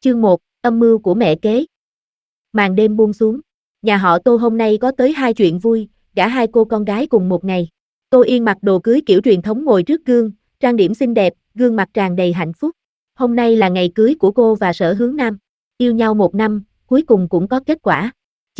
Chương 1, âm mưu của mẹ kế. Màn đêm buông xuống. Nhà họ Tô hôm nay có tới 2 chuyện vui, gả 2 cô con gái cùng một ngày. Tô Yên mặc đồ cưới kiểu truyền thống ngồi trước gương, trang điểm xinh đẹp, gương mặt tràn đầy hạnh phúc. Hôm nay là ngày cưới của cô và Sở Hướng Nam. Yêu nhau 1 năm, cuối cùng cũng có kết quả.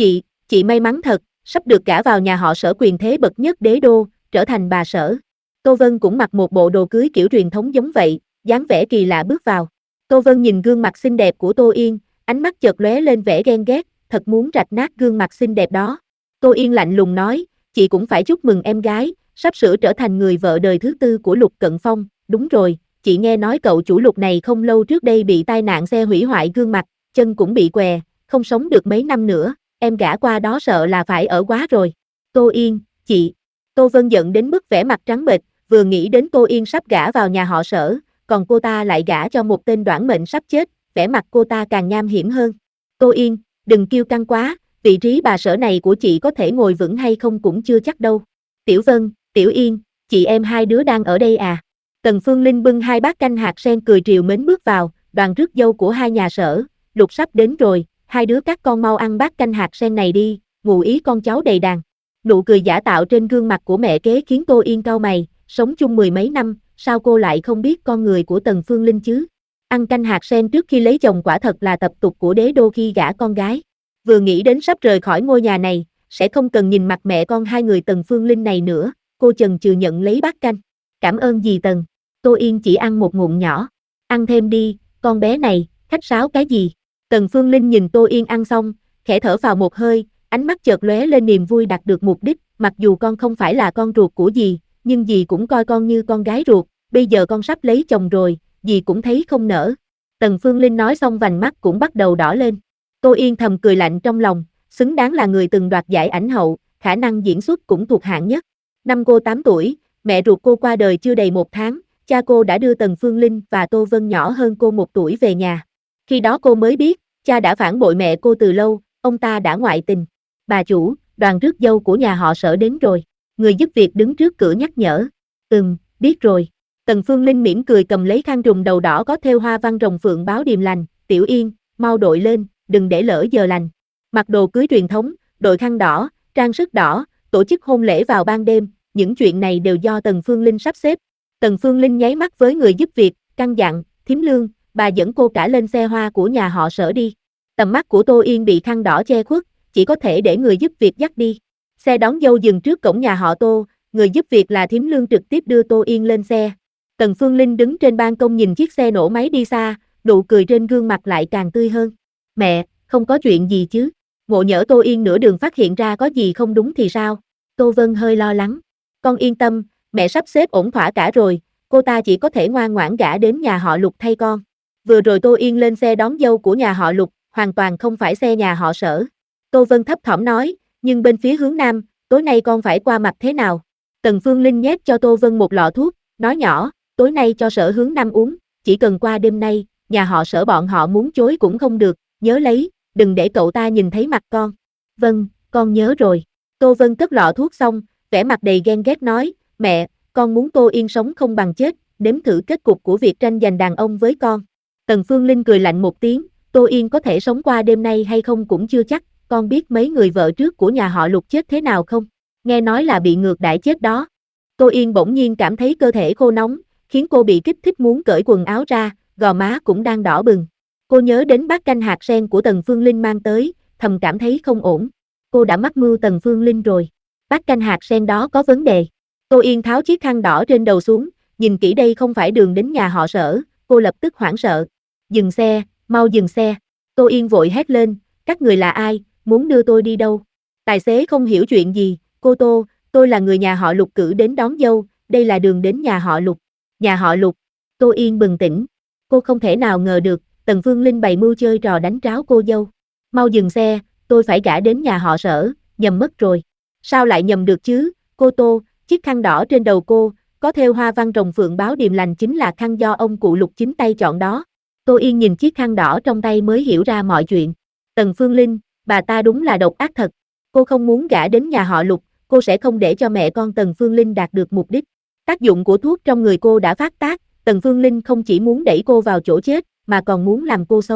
Chị may mắn thật, sắp được gả vào nhà họ Sở quyền thế bậc nhất đế đô, trở thành bà Sở. Tô Vân cũng mặc một bộ đồ cưới kiểu truyền thống giống vậy, dáng vẻ kỳ lạ bước vào. Tô Vân nhìn gương mặt xinh đẹp của Tô Yên, ánh mắt chợt lóe lên vẻ ghen ghét, thật muốn rạch nát gương mặt xinh đẹp đó. Tô Yên lạnh lùng nói, chị cũng phải chúc mừng em gái, sắp sửa trở thành người vợ đời thứ 4 của Lục Cận Phong. Đúng rồi, chị nghe nói cậu chủ Lục này không lâu trước đây bị tai nạn xe hủy hoại gương mặt, chân cũng bị què, không sống được mấy năm nữa, em gả qua đó sợ là phải ở quá rồi. Tô Yên, chị. Tô Vân giận đến mức vẻ mặt trắng bệch, vừa nghĩ đến Tô Yên sắp gả vào nhà họ Sở, còn cô ta lại gả cho một tên đoản mệnh sắp chết, vẻ mặt cô ta càng nham hiểm hơn. Tô Yên, đừng kiêu căng quá, vị trí bà Sở này của chị có thể ngồi vững hay không cũng chưa chắc đâu. Tiểu Vân, Tiểu Yên, chị em hai đứa đang ở đây à? Tần Phương Linh bưng 2 bát canh hạt sen cười trìu mến bước vào, đoàn rước dâu của 2 nhà Sở, Lục sắp đến rồi, 2 đứa các con mau ăn bát canh hạt sen này đi, ngụ ý con cháu đầy đàn. Nụ cười giả tạo trên gương mặt của mẹ kế khiến Tô Yên cau mày, sống chung 10 mấy năm, sao cô lại không biết con người của Tần Phương Linh chứ? Ăn canh hạt sen trước khi lấy chồng quả thật là tập tục của đế đô khi gả con gái. Vừa nghĩ đến sắp rời khỏi ngôi nhà này, sẽ không cần nhìn mặt mẹ con 2 người Tần Phương Linh này nữa, cô chần chừ nhận lấy bát canh. Cảm ơn dì Tần. Tô Yên chỉ ăn một ngụm nhỏ. Ăn thêm đi, con bé này, khách sáo cái gì? Tần Phương Linh nhìn Tô Yên ăn xong, khẽ thở vào một hơi, ánh mắt chợt lóe lên niềm vui đạt được mục đích, mặc dù con không phải là con ruột của dì, nhưng dì cũng coi con như con gái ruột, bây giờ con sắp lấy chồng rồi, dì cũng thấy không nỡ. Tần Phương Linh nói xong vành mắt cũng bắt đầu đỏ lên. Tô Yên thầm cười lạnh trong lòng, xứng đáng là người từng đoạt giải ảnh hậu, khả năng diễn xuất cũng thuộc hạng nhất. Năm cô 8 tuổi, mẹ ruột cô qua đời chưa đầy 1 tháng, cha cô đã đưa Tần Phương Linh và Tô Vân nhỏ hơn cô 1 tuổi về nhà. Khi đó cô mới biết, cha đã phản bội mẹ cô từ lâu, ông ta đã ngoại tình. Bà chủ, đoàn rước dâu của nhà họ Sở đến rồi. Người giúp việc đứng trước cửa nhắc nhở. Biết rồi. Tần Phương Linh mỉm cười cầm lấy khăn trùm đầu đỏ có thêu hoa văn rồng phượng báo điềm lành. Tiểu Yên, mau đội lên, đừng để lỡ giờ lành. Mặc đồ cưới truyền thống, đội khăn đỏ, trang sức đỏ, tổ chức hôn lễ vào ban đêm, những chuyện này đều do Tần Phương Linh sắp xếp. Tần Phương Linh nháy mắt với người giúp việc, căn dặn, thím Lương, bà dẫn cô cả lên xe hoa của nhà họ Sở đi. Tầm mắt của Tô Yên bị khăn đỏ che khuất, chỉ có thể để người giúp việc dắt đi. Xe đón dâu dừng trước cổng nhà họ Tô, người giúp việc là thím Lương trực tiếp đưa Tô Yên lên xe. Tần Phương Linh đứng trên ban công nhìn chiếc xe nổ máy đi xa, nụ cười trên gương mặt lại càng tươi hơn. Mẹ, không có chuyện gì chứ? Ngộ nhỡ Tô Yên nửa đường phát hiện ra có gì không đúng thì sao? Tô Vân hơi lo lắng. Con yên tâm, mẹ sắp xếp ổn thỏa cả rồi, cô ta chỉ có thể ngoan ngoãn gả đến nhà họ Lục thay con. Vừa rồi Tô Yên lên xe đón dâu của nhà họ Lục, hoàn toàn không phải xe nhà họ Sở. Tô Vân thấp thỏm nói, nhưng bên phía hướng Nam, tối nay con phải qua mặt thế nào? Tần Phương Linh nhét cho Tô Vân một lọ thuốc, nói nhỏ, tối nay cho Sở Hướng Nam uống, chỉ cần qua đêm nay, nhà họ Sở bọn họ muốn chối cũng không được, nhớ lấy, đừng để cậu ta nhìn thấy mặt con. Vâng, con nhớ rồi. Tô Vân cất lọ thuốc xong, vẻ mặt đầy ghen ghét nói, mẹ, con muốn Tô Yên sống không bằng chết, nếm thử kết cục của việc tranh giành đàn ông với con. Tần Phương Linh cười lạnh một tiếng, Tô Yên có thể sống qua đêm nay hay không cũng chưa chắc, con biết mấy người vợ trước của nhà họ Lục chết thế nào không? Nghe nói là bị ngược đãi chết đó. Tô Yên bỗng nhiên cảm thấy cơ thể khô nóng, khiến cô bị kích thích muốn cởi quần áo ra, gò má cũng đang đỏ bừng. Cô nhớ đến bát canh hạt sen của Tần Phương Linh mang tới, thầm cảm thấy không ổn. Cô đã mắc mưu Tần Phương Linh rồi. Bát canh hạt sen đó có vấn đề. Tô Yên tháo chiếc khăn đỏ trên đầu xuống, nhìn kỹ đây không phải đường đến nhà họ Sở, cô lập tức hoảng sợ. Dừng xe, mau dừng xe. Tô Yên vội hét lên, các người là ai, muốn đưa tôi đi đâu? Tài xế không hiểu chuyện gì, cô Tô, tôi là người nhà họ Lục cử đến đón dâu, đây là đường đến nhà họ Lục. Nhà họ Lục. Tô Yên bừng tỉnh. Cô không thể nào ngờ được, Tần Phương Linh bày mưu chơi trò đánh tráo cô dâu. Mau dừng xe, tôi phải gả đến nhà họ Sở, nhầm mất rồi. Sao lại nhầm được chứ, cô Tô, chiếc khăn đỏ trên đầu cô, có thêu hoa văn rồng phượng báo điềm lành chính là khăn do ông cụ Lục chính tay chọn đó. Tô Yên nhìn chiếc khăn đỏ trong tay mới hiểu ra mọi chuyện. Tần Phương Linh, bà ta đúng là độc ác thật. Cô không muốn gả đến nhà họ Lục, cô sẽ không để cho mẹ con Tần Phương Linh đạt được mục đích. Tác dụng của thuốc trong người cô đã phát tác, Tần Phương Linh không chỉ muốn đẩy cô vào chỗ chết, mà còn muốn làm cô xấu mặt,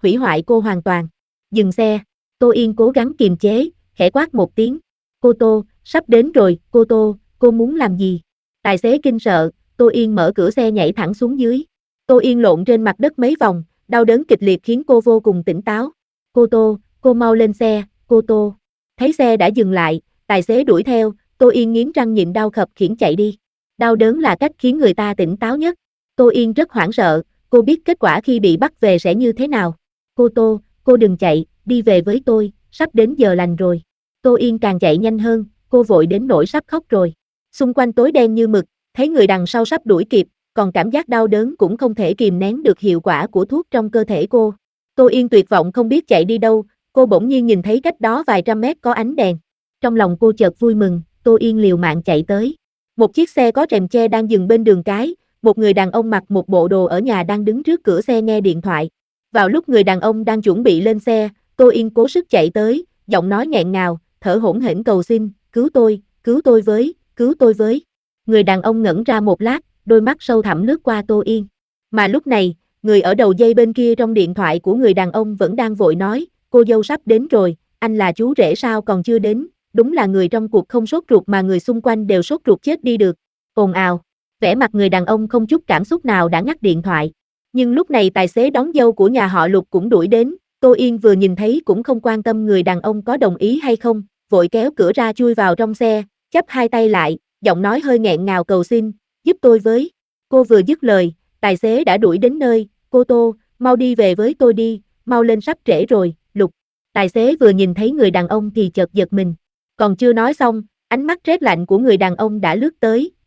hủy hoại cô hoàn toàn. Dừng xe, Tô Yên cố gắng kiềm chế, khẽ quát một tiếng. Cô Tô, sắp đến rồi, cô Tô, cô muốn làm gì? Tài xế kinh sợ, Tô Yên mở cửa xe nhảy thẳng xuống dưới. Tô Yên lộn trên mặt đất mấy vòng, đau đớn kịch liệt khiến cô vô cùng tỉnh táo. Cô Tô, cô mau lên xe, cô Tô. Thấy xe đã dừng lại, tài xế đuổi theo, Tô Yên nghiến răng nhịn đau khập khiễng chạy đi. Đau đớn là cách khiến người ta tỉnh táo nhất. Tô Yên rất hoảng sợ, cô biết kết quả khi bị bắt về sẽ như thế nào. Cô Tô, cô đừng chạy, đi về với tôi, sắp đến giờ lành rồi. Tô Yên càng chạy nhanh hơn, cô vội đến nỗi sắp khóc rồi. Xung quanh tối đen như mực, thấy người đằng sau sắp đuổi kịp, còn cảm giác đau đớn cũng không thể kìm nén được hiệu quả của thuốc trong cơ thể cô. Tô Yên tuyệt vọng không biết chạy đi đâu, cô bỗng nhiên nhìn thấy cách đó vài trăm mét có ánh đèn. Trong lòng cô chợt vui mừng, Tô Yên liều mạng chạy tới. Một chiếc xe có rèm che đang dừng bên đường cái, một người đàn ông mặc một bộ đồ ở nhà đang đứng trước cửa xe nghe điện thoại. Vào lúc người đàn ông đang chuẩn bị lên xe, Tô Yên cố sức chạy tới, giọng nói nghẹn ngào, thở hổn hển cầu xin, cứu tôi với. Người đàn ông ngẩn ra một lát, đôi mắt sâu thẳm lướt qua Tô Yên. Mà lúc này, người ở đầu dây bên kia trong điện thoại của người đàn ông vẫn đang vội nói, cô dâu sắp đến rồi, anh là chú rể sao còn chưa đến, đúng là người trong cuộc không sốt ruột mà người xung quanh đều sốt ruột chết đi được. Ồn ào, vẻ mặt người đàn ông không chút cảm xúc nào đã ngắt điện thoại. Nhưng lúc này tài xế đón dâu của nhà họ Lục cũng đuổi đến, Tô Yên vừa nhìn thấy cũng không quan tâm người đàn ông có đồng ý hay không, vội kéo cửa ra chui vào trong xe, chắp hai tay lại, giọng nói hơi nghẹn ngào cầu xin, giúp tôi với. Cô vừa dứt lời, tài xế đã đuổi đến nơi, cô Tô, mau đi về với tôi đi, mau lên sắp trễ rồi, Lục. Tài xế vừa nhìn thấy người đàn ông thì chợt giật mình. Còn chưa nói xong, ánh mắt rét lạnh của người đàn ông đã lướt tới,